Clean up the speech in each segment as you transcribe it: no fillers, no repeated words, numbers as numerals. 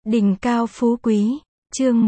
Đỉnh cao phú quý, chương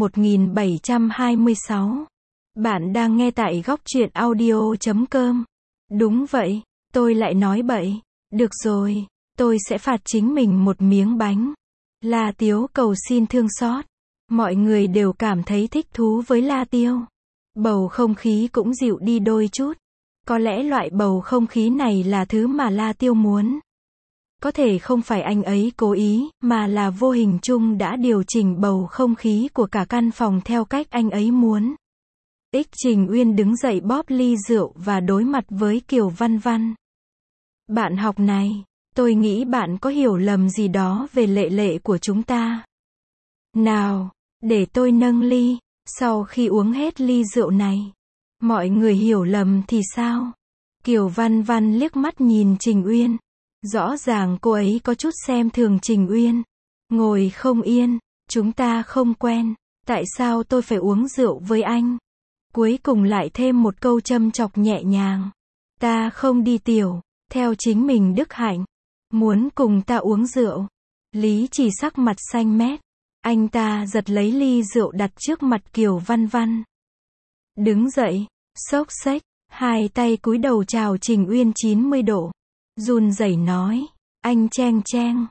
1726. Bạn đang nghe tại góc truyện audio.com. Đúng vậy, tôi lại nói bậy. Được rồi, tôi sẽ phạt chính mình một miếng bánh. La Tiếu cầu xin thương xót. Mọi người đều cảm thấy thích thú với La Tiêu. Bầu không khí cũng dịu đi đôi chút. Có lẽ loại bầu không khí này là thứ mà La Tiêu muốn. Có thể không phải anh ấy cố ý, mà là vô hình chung đã điều chỉnh bầu không khí của cả căn phòng theo cách anh ấy muốn. Trình Uyên đứng dậy bóp ly rượu và đối mặt với Kiều Văn Văn. Bạn học này, tôi nghĩ bạn có hiểu lầm gì đó về lệ lệ của chúng ta. Nào, để tôi nâng ly, sau khi uống hết ly rượu này, mọi người hiểu lầm thì sao? Kiều Văn Văn liếc mắt nhìn Trình Uyên. Rõ ràng cô ấy có chút xem thường Trình Uyên. Ngồi không yên, chúng ta không quen, tại sao tôi phải uống rượu với anh? Cuối cùng lại thêm một câu châm chọc nhẹ nhàng. Ta không đi tiểu, theo chính mình đức hạnh. Muốn cùng ta uống rượu. Lý Chỉ sắc mặt xanh mét. Anh ta giật lấy ly rượu đặt trước mặt Kiều Văn Văn. Đứng dậy, xốc xếch, hai tay cúi đầu chào Trình Uyên 90 độ. Run rẩy nói, anh Cheng Cheng,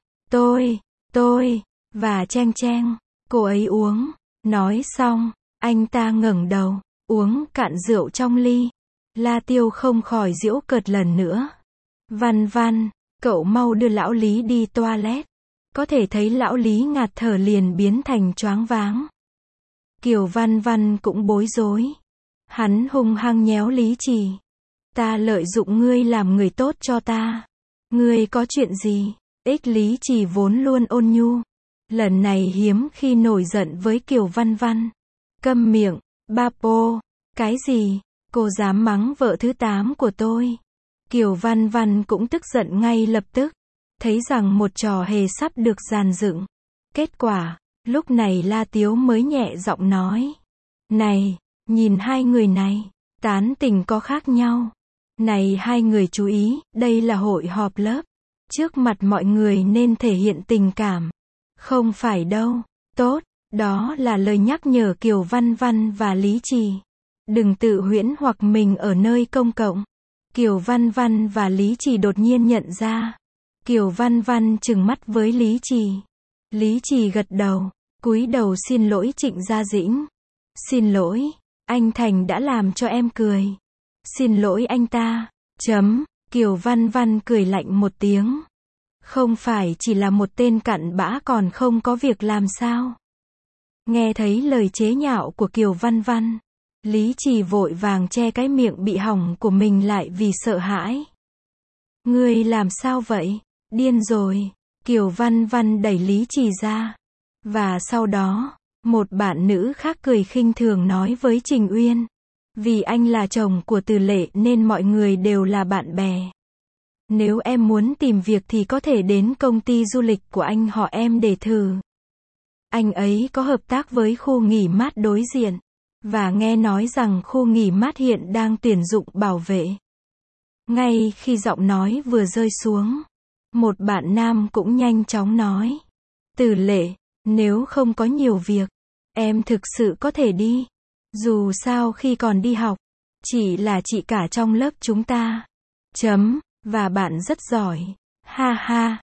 tôi, và Cheng Cheng, cô ấy uống. Nói xong, anh ta ngẩng đầu, uống cạn rượu trong ly. La Tiêu không khỏi giễu cợt lần nữa. Văn Văn, cậu mau đưa lão Lý đi toilet. Có thể thấy lão Lý ngạt thở liền biến thành choáng váng. Kiều Văn Văn cũng bối rối. Hắn hung hăng nhéo Lý Trì. Ta lợi dụng ngươi làm người tốt cho ta. Ngươi có chuyện gì? Lý Trì vốn luôn ôn nhu. Lần này hiếm khi nổi giận với Kiều Văn Văn. Câm miệng, Bapo. Cái gì? Cô dám mắng vợ thứ 8 của tôi. Kiều Văn Văn cũng tức giận ngay lập tức. Thấy rằng một trò hề sắp được dàn dựng. Kết quả, lúc này La Tiếu mới nhẹ giọng nói. Này, nhìn hai người này, tán tình có khác nhau. Này hai người chú ý, đây là hội họp lớp. Trước mặt mọi người nên thể hiện tình cảm. Không phải đâu. Tốt, đó là lời nhắc nhở Kiều Văn Văn và Lý Trì. Đừng tự huyễn hoặc mình ở nơi công cộng. Kiều Văn Văn và Lý Trì đột nhiên nhận ra. Kiều Văn Văn trừng mắt với Lý Trì. Lý Trì gật đầu, cúi đầu xin lỗi Trịnh Gia Dĩnh. Xin lỗi, anh Thành đã làm cho em cười. Xin lỗi anh ta. Kiều Văn Văn cười lạnh một tiếng. Không phải chỉ là một tên cặn bã còn không có việc làm sao? Nghe thấy lời chế nhạo của Kiều Văn Văn, Lý Trì vội vàng che cái miệng bị hỏng của mình lại vì sợ hãi. Ngươi làm sao vậy? Điên rồi. Kiều Văn Văn đẩy Lý Trì ra. Và sau đó, một bạn nữ khác cười khinh thường nói với Trình Uyên. Vì anh là chồng của Từ Lệ nên mọi người đều là bạn bè. Nếu em muốn tìm việc thì có thể đến công ty du lịch của anh họ em để thử. Anh ấy có hợp tác với khu nghỉ mát đối diện. Và nghe nói rằng khu nghỉ mát hiện đang tuyển dụng bảo vệ. Ngay khi giọng nói vừa rơi xuống, một bạn nam cũng nhanh chóng nói. Từ Lệ, nếu không có nhiều việc, em thực sự có thể đi. Dù sao khi còn đi học, chỉ là chị cả trong lớp chúng ta. Và bạn rất giỏi. Ha ha,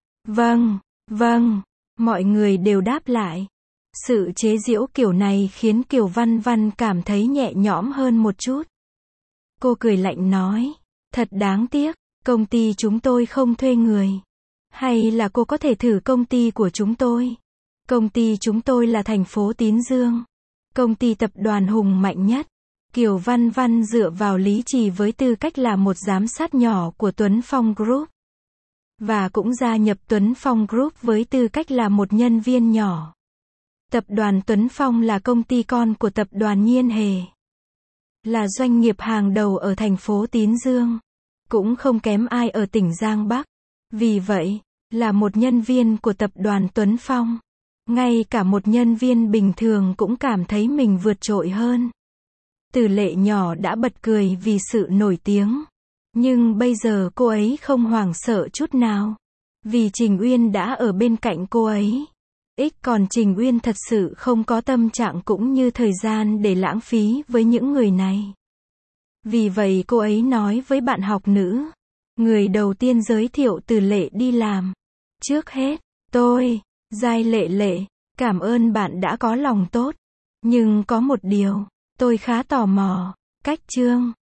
vâng. Mọi người đều đáp lại. Sự chế giễu kiểu này khiến Kiều Văn Văn cảm thấy nhẹ nhõm hơn một chút. Cô cười lạnh nói. Thật đáng tiếc, công ty chúng tôi không thuê người. Hay là cô có thể thử công ty của chúng tôi? Công ty chúng tôi là thành phố Tín Dương. Công ty tập đoàn hùng mạnh nhất. Kiều Văn Văn dựa vào Lý Trì với tư cách là một giám sát nhỏ của Tuấn Phong Group. Và cũng gia nhập Tuấn Phong Group với tư cách là một nhân viên nhỏ. Tập đoàn Tuấn Phong là công ty con của tập đoàn Nhiên Hề. Là doanh nghiệp hàng đầu ở thành phố Tín Dương. Cũng không kém ai ở tỉnh Giang Bắc. Vì vậy, là một nhân viên của tập đoàn Tuấn Phong. Ngay cả một nhân viên bình thường cũng cảm thấy mình vượt trội hơn. Từ Lệ nhỏ đã bật cười vì sự nổi tiếng. Nhưng bây giờ cô ấy không hoảng sợ chút nào. Vì Trình Uyên đã ở bên cạnh cô ấy. Còn Trình Uyên thật sự không có tâm trạng cũng như thời gian để lãng phí với những người này. Vì vậy cô ấy nói với bạn học nữ. Người đầu tiên giới thiệu Từ Lệ đi làm. Trước hết, tôi, Giai Lệ Lệ, cảm ơn bạn đã có lòng tốt. Nhưng có một điều, tôi khá tò mò, cách Trương